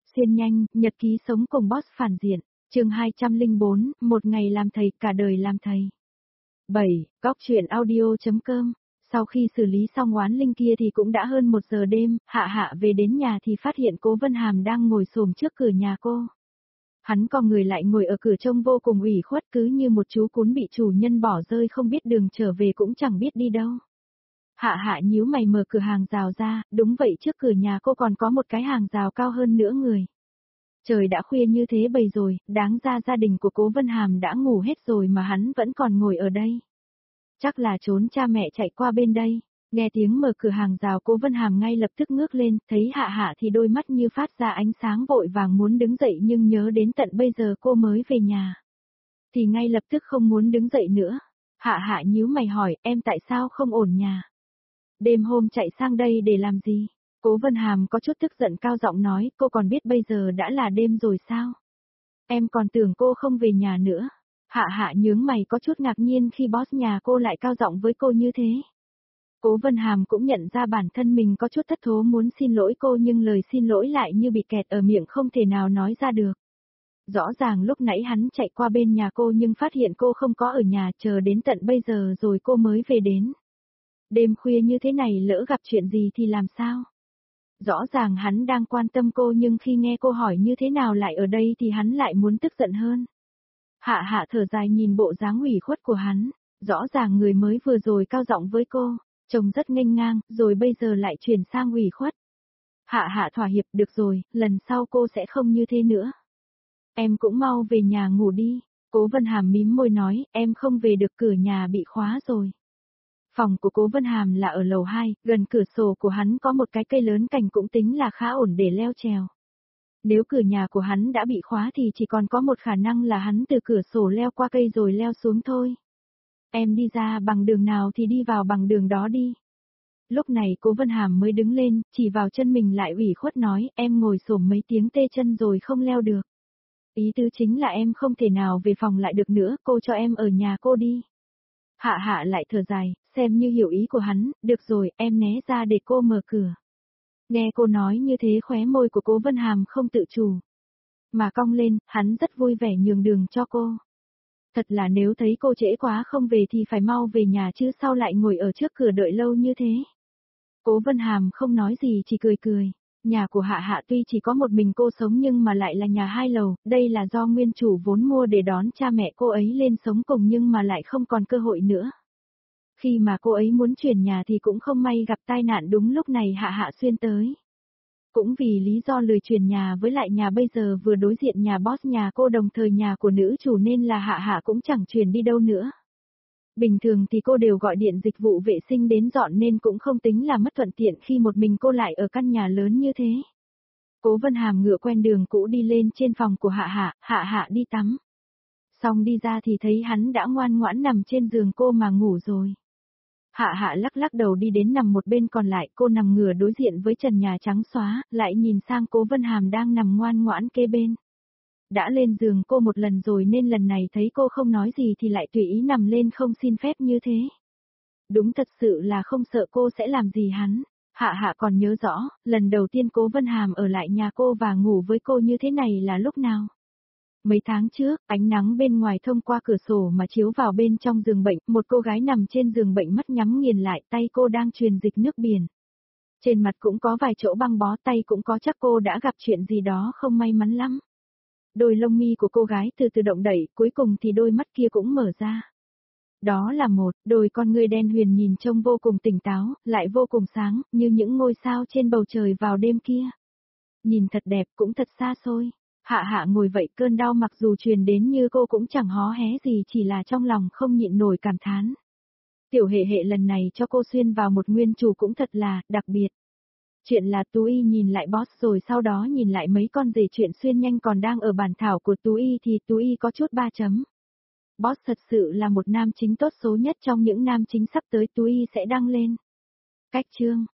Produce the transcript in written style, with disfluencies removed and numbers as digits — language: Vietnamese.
Xuyên nhanh, nhật ký sống cùng boss phản diện. Chương 204, một ngày làm thầy, cả đời làm thầy. 7. Góc truyện audio.com. Sau khi xử lý xong oán linh kia thì cũng đã hơn 1 giờ đêm, Hạ Hạ về đến nhà thì phát hiện Cố Vân Hàm đang ngồi xổm trước cửa nhà cô. Hắn co người lại ngồi ở cửa trông vô cùng ủy khuất, cứ như một chú cún bị chủ nhân bỏ rơi không biết đường trở về cũng chẳng biết đi đâu. Hạ Hạ nhíu mày mở cửa hàng rào ra, đúng vậy, trước cửa nhà cô còn có một cái hàng rào cao hơn nữa người. Trời đã khuya như thế bầy rồi, đáng ra gia đình của Cố Vân Hàm đã ngủ hết rồi mà hắn vẫn còn ngồi ở đây. Chắc là trốn cha mẹ chạy qua bên đây. Nghe tiếng mở cửa hàng rào, Cố Vân Hàm ngay lập tức ngước lên, thấy Hạ Hạ thì đôi mắt như phát ra ánh sáng, vội vàng muốn đứng dậy nhưng nhớ đến tận bây giờ cô mới về nhà. Thì ngay lập tức không muốn đứng dậy nữa. Hạ Hạ nhíu mày hỏi, em tại sao không ổn nhà? Đêm hôm chạy sang đây để làm gì? Cố Vân Hàm có chút tức giận cao giọng nói, cô còn biết bây giờ đã là đêm rồi sao? Em còn tưởng cô không về nhà nữa. Hạ Hạ nhướng mày có chút ngạc nhiên khi boss nhà cô lại cao giọng với cô như thế. Cố Vân Hàm cũng nhận ra bản thân mình có chút thất thố, muốn xin lỗi cô nhưng lời xin lỗi lại như bị kẹt ở miệng không thể nào nói ra được. Rõ ràng lúc nãy hắn chạy qua bên nhà cô nhưng phát hiện cô không có ở nhà, chờ đến tận bây giờ rồi cô mới về đến. Đêm khuya như thế này lỡ gặp chuyện gì thì làm sao? Rõ ràng hắn đang quan tâm cô nhưng khi nghe cô hỏi như thế nào lại ở đây thì hắn lại muốn tức giận hơn. Hạ Hạ thở dài nhìn bộ dáng ủy khuất của hắn, rõ ràng người mới vừa rồi cao giọng với cô, trông rất nghênh ngang, rồi bây giờ lại chuyển sang ủy khuất. Hạ Hạ thỏa hiệp, được rồi, lần sau cô sẽ không như thế nữa. Em cũng mau về nhà ngủ đi. Cố Vân Hàm mím môi nói, em không về được, cửa nhà bị khóa rồi. Phòng của Cố Vân Hàm là ở lầu 2, gần cửa sổ của hắn có một cái cây lớn cành cũng tính là khá ổn để leo trèo. Nếu cửa nhà của hắn đã bị khóa thì chỉ còn có một khả năng là hắn từ cửa sổ leo qua cây rồi leo xuống thôi. Em đi ra bằng đường nào thì đi vào bằng đường đó đi. Lúc này Cố Vân Hàm mới đứng lên, chỉ vào chân mình lại ủy khuất nói, em ngồi xổm mấy tiếng tê chân rồi không leo được. Ý tứ chính là em không thể nào về phòng lại được nữa, cô cho em ở nhà cô đi. Hạ Hạ lại thở dài, xem như hiểu ý của hắn, được rồi, em né ra để cô mở cửa. Nghe cô nói như thế khóe môi của Cố Vân Hàm không tự chủ mà cong lên, hắn rất vui vẻ nhường đường cho cô. Thật là nếu thấy cô trễ quá không về thì phải mau về nhà chứ sao lại ngồi ở trước cửa đợi lâu như thế. Cố Vân Hàm không nói gì chỉ cười cười. Nhà của Hạ Hạ tuy chỉ có một mình cô sống nhưng mà lại là nhà 2 lầu, đây là do nguyên chủ vốn mua để đón cha mẹ cô ấy lên sống cùng nhưng mà lại không còn cơ hội nữa. Khi mà cô ấy muốn chuyển nhà thì cũng không may gặp tai nạn, đúng lúc này Hạ Hạ xuyên tới. Cũng vì lý do lười chuyển nhà với lại nhà bây giờ vừa đối diện nhà boss nhà cô đồng thời nhà của nữ chủ nên là Hạ Hạ cũng chẳng chuyển đi đâu nữa. Bình thường thì cô đều gọi điện dịch vụ vệ sinh đến dọn nên cũng không tính là mất thuận tiện khi một mình cô lại ở căn nhà lớn như thế. Cố Vân Hàm ngựa quen đường cũ đi lên trên phòng của Hạ Hạ, Hạ Hạ đi tắm. Xong đi ra thì thấy hắn đã ngoan ngoãn nằm trên giường cô mà ngủ rồi. Hạ Hạ lắc lắc đầu đi đến nằm một bên, còn lại cô nằm ngửa đối diện với trần nhà trắng xóa, lại nhìn sang Cố Vân Hàm đang nằm ngoan ngoãn kế bên. Đã lên giường cô một lần rồi nên lần này thấy cô không nói gì thì lại tùy ý nằm lên không xin phép như thế. Đúng thật sự là không sợ cô sẽ làm gì hắn. Hạ Hạ còn nhớ rõ, lần đầu tiên Cố Vân Hàm ở lại nhà cô và ngủ với cô như thế này là lúc nào? Mấy tháng trước, ánh nắng bên ngoài thông qua cửa sổ mà chiếu vào bên trong giường bệnh, một cô gái nằm trên giường bệnh mắt nhắm nghiền lại, tay cô đang truyền dịch nước biển. Trên mặt cũng có vài chỗ băng bó, tay cũng có, chắc cô đã gặp chuyện gì đó không may mắn lắm. Đôi lông mi của cô gái từ từ động đẩy, cuối cùng thì đôi mắt kia cũng mở ra. Đó là một đôi con ngươi đen huyền nhìn trông vô cùng tỉnh táo, lại vô cùng sáng, như những ngôi sao trên bầu trời vào đêm kia. Nhìn thật đẹp cũng thật xa xôi. Hạ Hạ ngồi vậy, cơn đau mặc dù truyền đến như cô cũng chẳng hó hé gì, chỉ là trong lòng không nhịn nổi cảm thán. Tiểu hệ hệ lần này cho cô xuyên vào một nguyên chủ cũng thật là đặc biệt. Chuyện là Tú Y nhìn lại boss rồi sau đó nhìn lại mấy con rể chuyện xuyên nhanh còn đang ở bản thảo của Tú Y thì Tú Y có chút 3 chấm. Boss thật sự là một nam chính tốt số nhất trong những nam chính sắp tới Tú Y sẽ đăng lên. Cách chương